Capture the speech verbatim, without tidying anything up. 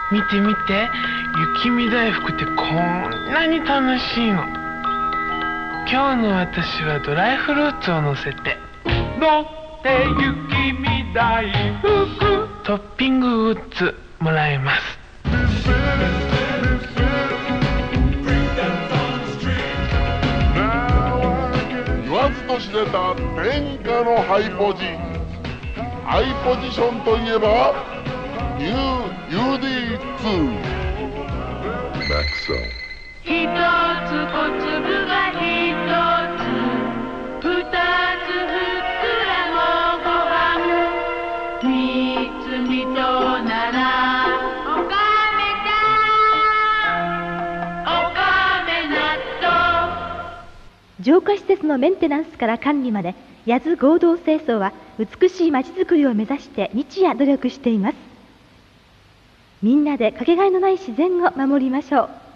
見て見て、雪見大福ってこんなに楽しいの。今日の私はドライフルーツを乗せて乗って雪見大福トッピンググッズもらえます。 言わずと知れた天下のハイポジ。ハイポジションといえばニュー ユーディーツー マックス一つ小粒が一つ、二つふっくらのご飯、三つみとならおかめだおかめ納豆。 浄化施設のメンテナンスから管理まで、八津合同清掃は美しいまちづくりを目指して日夜努力しています。みんなでかけがえのない自然を守りましょう。